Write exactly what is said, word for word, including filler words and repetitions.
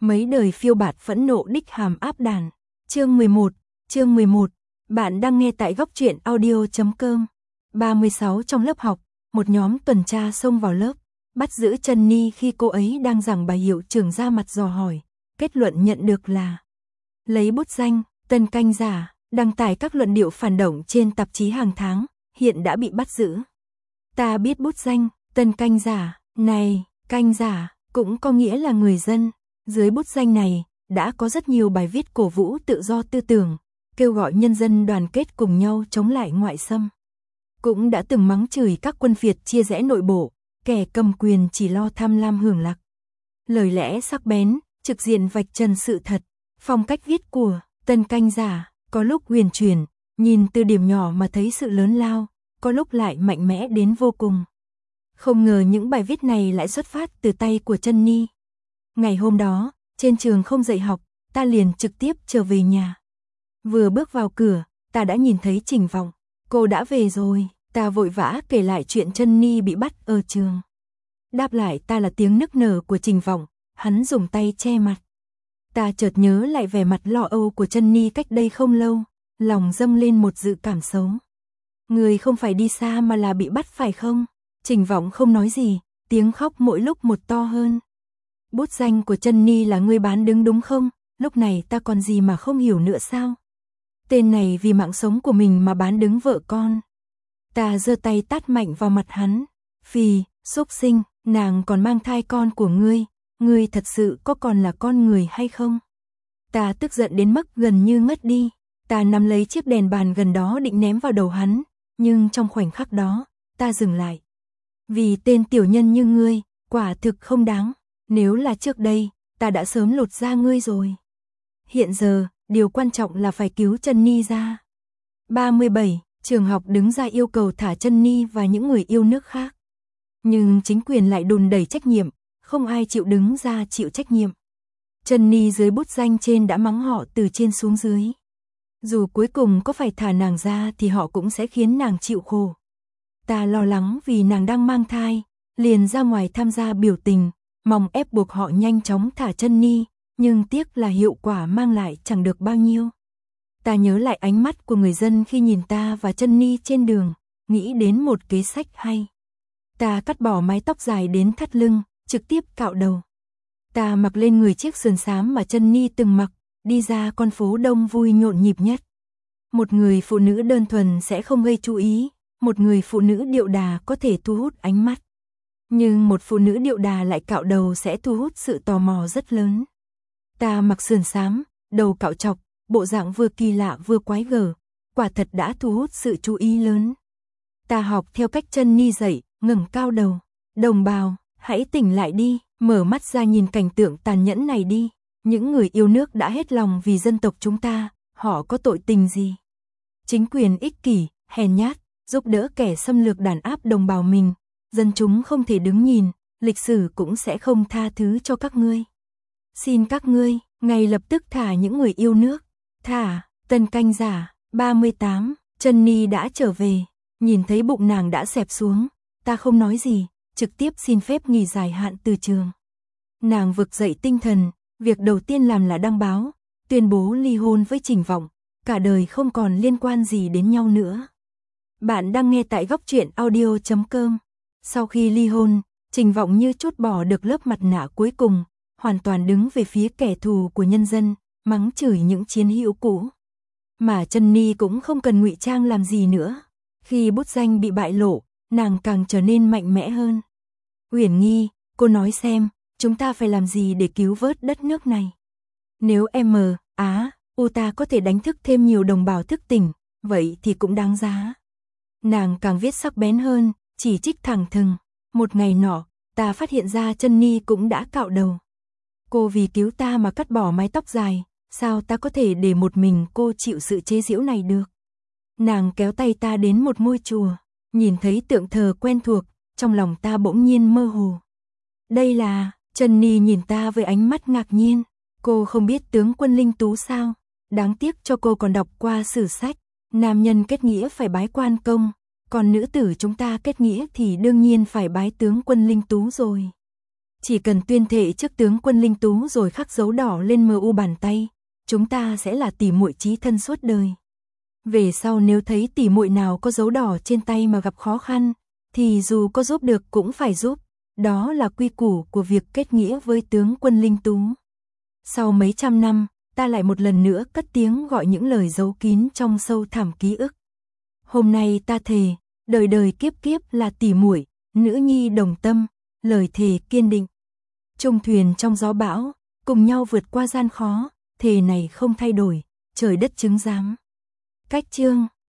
Mấy đời phiêu bạt phẫn nộ đích hàm áp đàn. Chương mười một, chương mười một. Bạn đang nghe tại góc truyện audio chấm com. ba mươi sáu Trong lớp học, một nhóm tuần tra xông vào lớp, bắt giữ Trân Ni khi cô ấy đang giảng bài, hiệu trưởng ra mặt dò hỏi. Kết luận nhận được là lấy bút danh Tân Canh Giả, đăng tải các luận điệu phản động trên tạp chí hàng tháng, hiện đã bị bắt giữ. Ta biết bút danh Tân Canh Giả này, canh giả cũng có nghĩa là người dân. Dưới bút danh này đã có rất nhiều bài viết cổ vũ tự do tư tưởng, kêu gọi nhân dân đoàn kết cùng nhau chống lại ngoại xâm. Cũng đã từng mắng chửi các quân phiệt chia rẽ nội bộ, kẻ cầm quyền chỉ lo tham lam hưởng lạc. Lời lẽ sắc bén, trực diện vạch trần sự thật. Phong cách viết của Tân Canh Giả có lúc huyền chuyển, nhìn từ điểm nhỏ mà thấy sự lớn lao, có lúc lại mạnh mẽ đến vô cùng. Không ngờ những bài viết này lại xuất phát từ tay của Trân Ni. Ngày hôm đó, trên trường không dạy học, ta liền trực tiếp trở về nhà. Vừa bước vào cửa, ta đã nhìn thấy Trình Vọng. Cô đã về rồi, ta vội vã kể lại chuyện Trân Ni bị bắt ở trường. Đáp lại ta là tiếng nức nở của Trình Vọng, hắn dùng tay che mặt. Ta chợt nhớ lại vẻ mặt lo âu của Trân Ni cách đây không lâu, lòng dâng lên một dự cảm xấu. Người không phải đi xa mà là bị bắt phải không? Trình Vọng không nói gì, tiếng khóc mỗi lúc một to hơn. Bút danh của Trân Ni là ngươi bán đứng đúng không? Lúc này ta còn gì mà không hiểu nữa sao? Tên này vì mạng sống của mình mà bán đứng vợ con. Ta giơ tay tát mạnh vào mặt hắn. Phì, xúc sinh, nàng còn mang thai con của ngươi, ngươi thật sự có còn là con người hay không? Ta tức giận đến mức gần như ngất đi. Ta nắm lấy chiếc đèn bàn gần đó định ném vào đầu hắn, nhưng trong khoảnh khắc đó, ta dừng lại. Vì tên tiểu nhân như ngươi, quả thực không đáng. Nếu là trước đây, ta đã sớm lột da ngươi rồi. Hiện giờ, điều quan trọng là phải cứu Trân Ni ra. ba mươi bảy. Trường học đứng ra yêu cầu thả Trân Ni và những người yêu nước khác. Nhưng chính quyền lại đùn đẩy trách nhiệm, không ai chịu đứng ra chịu trách nhiệm. Trân Ni dưới bút danh trên đã mắng họ từ trên xuống dưới. Dù cuối cùng có phải thả nàng ra thì họ cũng sẽ khiến nàng chịu khổ. Ta lo lắng vì nàng đang mang thai, liền ra ngoài tham gia biểu tình, mong ép buộc họ nhanh chóng thả Trân Ni, nhưng tiếc là hiệu quả mang lại chẳng được bao nhiêu. Ta nhớ lại ánh mắt của người dân khi nhìn ta và Trân Ni trên đường, nghĩ đến một kế sách hay. Ta cắt bỏ mái tóc dài đến thắt lưng, trực tiếp cạo đầu. Ta mặc lên người chiếc sườn xám mà Trân Ni từng mặc, đi ra con phố đông vui nhộn nhịp nhất. Một người phụ nữ đơn thuần sẽ không gây chú ý, một người phụ nữ điệu đà có thể thu hút ánh mắt. Nhưng một phụ nữ điệu đà lại cạo đầu sẽ thu hút sự tò mò rất lớn. Ta mặc sườn xám, đầu cạo chọc, bộ dạng vừa kỳ lạ vừa quái gở, quả thật đã thu hút sự chú ý lớn. Ta học theo cách Trân Ni dạy, ngẩng cao đầu. Đồng bào, hãy tỉnh lại đi, mở mắt ra nhìn cảnh tượng tàn nhẫn này đi. Những người yêu nước đã hết lòng vì dân tộc chúng ta, họ có tội tình gì? Chính quyền ích kỷ, hèn nhát, giúp đỡ kẻ xâm lược đàn áp đồng bào mình. Dân chúng không thể đứng nhìn, lịch sử cũng sẽ không tha thứ cho các ngươi. Xin các ngươi, ngay lập tức thả những người yêu nước. Thả, Tân Canh Giả. ba mươi tám. Trân Ni đã trở về, nhìn thấy bụng nàng đã xẹp xuống, ta không nói gì, trực tiếp xin phép nghỉ dài hạn từ trường. Nàng vực dậy tinh thần, việc đầu tiên làm là đăng báo, tuyên bố ly hôn với Trình Vọng, cả đời không còn liên quan gì đến nhau nữa. Bạn đang nghe tại góc truyện audio chấm com. Sau khi ly hôn, Trình Vọng như trút bỏ được lớp mặt nạ cuối cùng, hoàn toàn đứng về phía kẻ thù của nhân dân, mắng chửi những chiến hữu cũ. Mà Trân Ni cũng không cần ngụy trang làm gì nữa. Khi bút danh bị bại lộ, nàng càng trở nên mạnh mẽ hơn. Uyển Nghi, cô nói xem, chúng ta phải làm gì để cứu vớt đất nước này? Nếu em Á, U ta có thể đánh thức thêm nhiều đồng bào thức tỉnh, vậy thì cũng đáng giá. Nàng càng viết sắc bén hơn, chỉ trích thẳng thừng. Một ngày nọ, ta phát hiện ra Trân Ni cũng đã cạo đầu. Cô vì cứu ta mà cắt bỏ mái tóc dài, sao ta có thể để một mình cô chịu sự chế giễu này được? Nàng kéo tay ta đến một ngôi chùa, nhìn thấy tượng thờ quen thuộc, trong lòng ta bỗng nhiên mơ hồ. Đây là, Trân Ni nhìn ta với ánh mắt ngạc nhiên, cô không biết tướng quân Linh Tú sao? Đáng tiếc cho cô còn đọc qua sử sách, nam nhân kết nghĩa phải bái quan công, còn nữ tử chúng ta kết nghĩa thì đương nhiên phải bái tướng quân Linh Tú rồi. Chỉ cần tuyên thệ trước tướng quân Linh Tú rồi khắc dấu đỏ lên mờ u bàn tay, chúng ta sẽ là tỷ muội chí thân suốt đời. Về sau nếu thấy tỷ muội nào có dấu đỏ trên tay mà gặp khó khăn, thì dù có giúp được cũng phải giúp, đó là quy củ của việc kết nghĩa với tướng quân Linh Tú. Sau mấy trăm năm, ta lại một lần nữa cất tiếng gọi những lời giấu kín trong sâu thẳm ký ức. Hôm nay ta thề, đời đời kiếp kiếp là tỷ muội, nữ nhi đồng tâm, lời thề kiên định. Chung thuyền trong gió bão, cùng nhau vượt qua gian khó, thề này không thay đổi, trời đất chứng giám. Cách chương